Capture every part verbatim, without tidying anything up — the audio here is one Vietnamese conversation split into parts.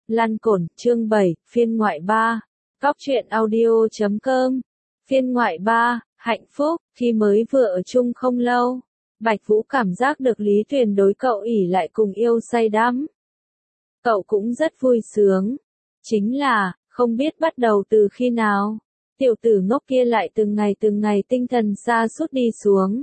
Lăn cổn, chương bảy, phiên ngoại ba. Cóc truyện audio chấm com. Phiên ngoại ba, hạnh phúc, khi mới vừa ở chung không lâu. Bạch Vũ cảm giác được Lý Tuyền đối cậu ỉ lại cùng yêu say đắm. Cậu cũng rất vui sướng. Chính là, không biết bắt đầu từ khi nào, tiểu tử ngốc kia lại từng ngày từng ngày tinh thần sa sút đi xuống.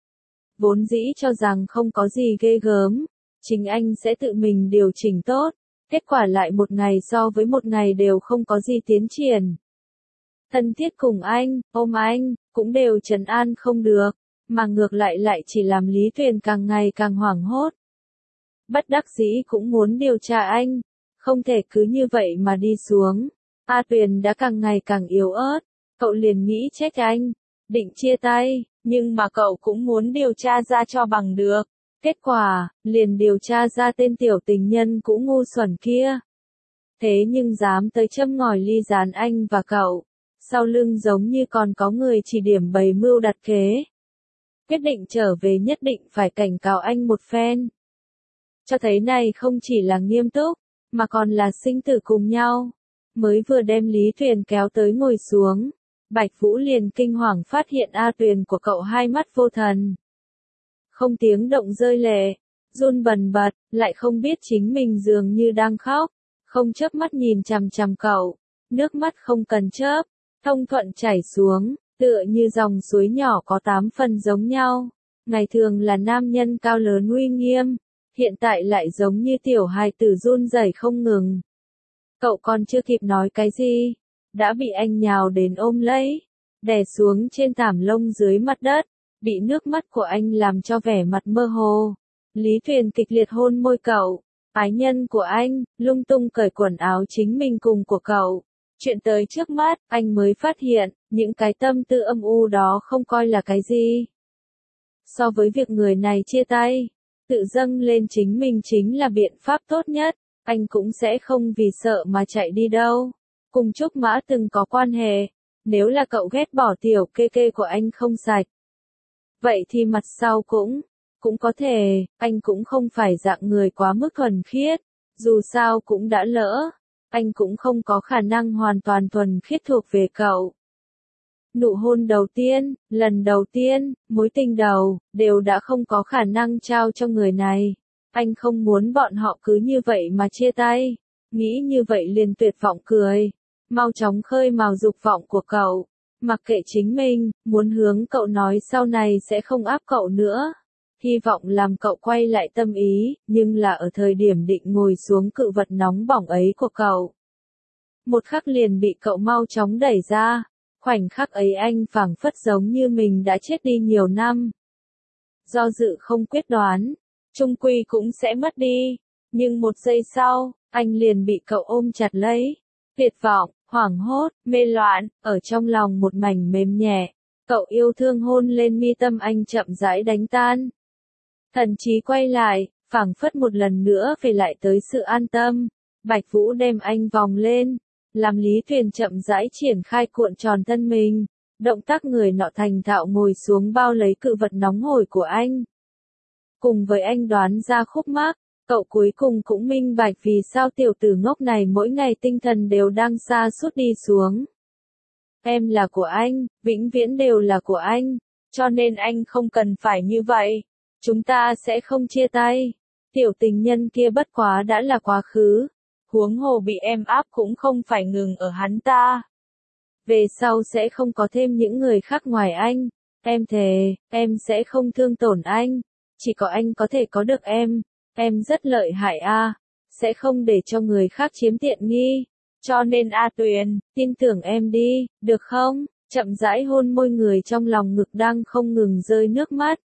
Vốn dĩ cho rằng không có gì ghê gớm, chính anh sẽ tự mình điều chỉnh tốt, kết quả lại một ngày so với một ngày đều không có gì tiến triển. Thân thiết cùng anh, ôm anh, cũng đều trấn an không được, mà ngược lại lại chỉ làm Lý Tuyền càng ngày càng hoảng hốt. Bất đắc dĩ cũng muốn điều tra anh, không thể cứ như vậy mà đi xuống. A Tuyền đã càng ngày càng yếu ớt, cậu liền nghĩ trách anh, định chia tay, nhưng mà cậu cũng muốn điều tra ra cho bằng được. Kết quả, liền điều tra ra tên tiểu tình nhân cũ ngu xuẩn kia. Thế nhưng dám tới châm ngòi ly gián anh và cậu, sau lưng giống như còn có người chỉ điểm bày mưu đặt kế. Quyết định trở về nhất định phải cảnh cáo anh một phen. Cho thấy này không chỉ là nghiêm túc, mà còn là sinh tử cùng nhau. Mới vừa đem Lý Tuyền kéo tới ngồi xuống, Bạch Vũ liền kinh hoàng phát hiện A Tuyền của cậu hai mắt vô thần. Không tiếng động rơi lệ, run bần bật, lại không biết chính mình dường như đang khóc, không chớp mắt nhìn chằm chằm cậu, nước mắt không cần chớp, thông thuận chảy xuống, tựa như dòng suối nhỏ có tám phần giống nhau. Ngày thường là nam nhân cao lớn uy nghiêm, hiện tại lại giống như tiểu hài tử run rẩy không ngừng. Cậu còn chưa kịp nói cái gì, đã bị anh nhào đến ôm lấy, đè xuống trên thảm lông dưới mặt đất, bị nước mắt của anh làm cho vẻ mặt mơ hồ. Lý Tuyền kịch liệt hôn môi cậu, ái nhân của anh, lung tung cởi quần áo chính mình cùng của cậu. Chuyện tới trước mắt, anh mới phát hiện, những cái tâm tư âm u đó không coi là cái gì. So với việc người này chia tay, tự dâng lên chính mình chính là biện pháp tốt nhất, anh cũng sẽ không vì sợ mà chạy đi đâu. Cùng Trúc Mã từng có quan hệ, nếu là cậu ghét bỏ tiểu kê kê của anh không sạch. Vậy thì mặt sau cũng, cũng có thể, anh cũng không phải dạng người quá mức thuần khiết, dù sao cũng đã lỡ, anh cũng không có khả năng hoàn toàn thuần khiết thuộc về cậu. Nụ hôn đầu tiên, lần đầu tiên, mối tình đầu, đều đã không có khả năng trao cho người này. Anh không muốn bọn họ cứ như vậy mà chia tay, nghĩ như vậy liền tuyệt vọng cười, mau chóng khơi mào dục vọng của cậu. Mặc kệ chính mình, muốn hướng cậu nói sau này sẽ không áp cậu nữa. Hy vọng làm cậu quay lại tâm ý, nhưng là ở thời điểm định ngồi xuống cự vật nóng bỏng ấy của cậu. Một khắc liền bị cậu mau chóng đẩy ra, khoảnh khắc ấy anh phảng phất giống như mình đã chết đi nhiều năm. Do dự không quyết đoán, chung quy cũng sẽ mất đi, nhưng một giây sau, anh liền bị cậu ôm chặt lấy. Tuyệt vọng, hoảng hốt, mê loạn, ở trong lòng một mảnh mềm nhẹ, cậu yêu thương hôn lên mi tâm anh chậm rãi đánh tan. Thần trí quay lại, phảng phất một lần nữa về lại tới sự an tâm. Bạch Vũ đem anh vòng lên, làm Lý Tuyền chậm rãi triển khai cuộn tròn thân mình, động tác người nọ thành thạo ngồi xuống bao lấy cự vật nóng hổi của anh. Cùng với anh đoán ra khúc mắc, cậu cuối cùng cũng minh bạch vì sao tiểu tử ngốc này mỗi ngày tinh thần đều đang sa sút đi xuống. Em là của anh, vĩnh viễn đều là của anh, cho nên anh không cần phải như vậy. Chúng ta sẽ không chia tay. Tiểu tình nhân kia bất quá đã là quá khứ. Huống hồ bị em áp cũng không phải ngừng ở hắn ta. Về sau sẽ không có thêm những người khác ngoài anh. Em thề, em sẽ không thương tổn anh. Chỉ có anh có thể có được em. Em rất lợi hại a, sẽ không để cho người khác chiếm tiện nghi. Cho nên A Tuyền, tin tưởng em đi, được không? Chậm rãi hôn môi người trong lòng ngực đang không ngừng rơi nước mắt.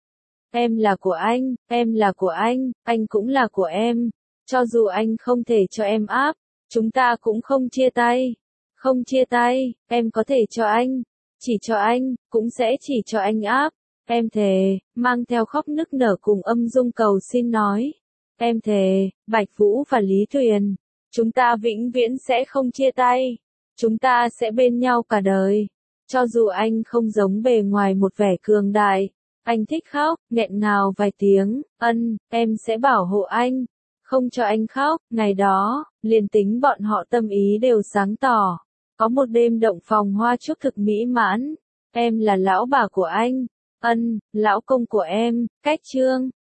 Em là của anh, em là của anh, anh cũng là của em. Cho dù anh không thể cho em áp, chúng ta cũng không chia tay. Không chia tay, em có thể cho anh, chỉ cho anh, cũng sẽ chỉ cho anh áp. Em thề, mang theo khóc nức nở cùng âm dung cầu xin nói. Em thề, Bạch Vũ và Lý Tuyền, chúng ta vĩnh viễn sẽ không chia tay. Chúng ta sẽ bên nhau cả đời. Cho dù anh không giống bề ngoài một vẻ cường đại, anh thích khóc, nghẹn ngào vài tiếng, ân, em sẽ bảo hộ anh. không cho anh khóc, ngày đó, liền tính bọn họ tâm ý đều sáng tỏ. Có một đêm động phòng hoa chúc thực mỹ mãn. Em là lão bà của anh. Ân, lão công của em, cách trương.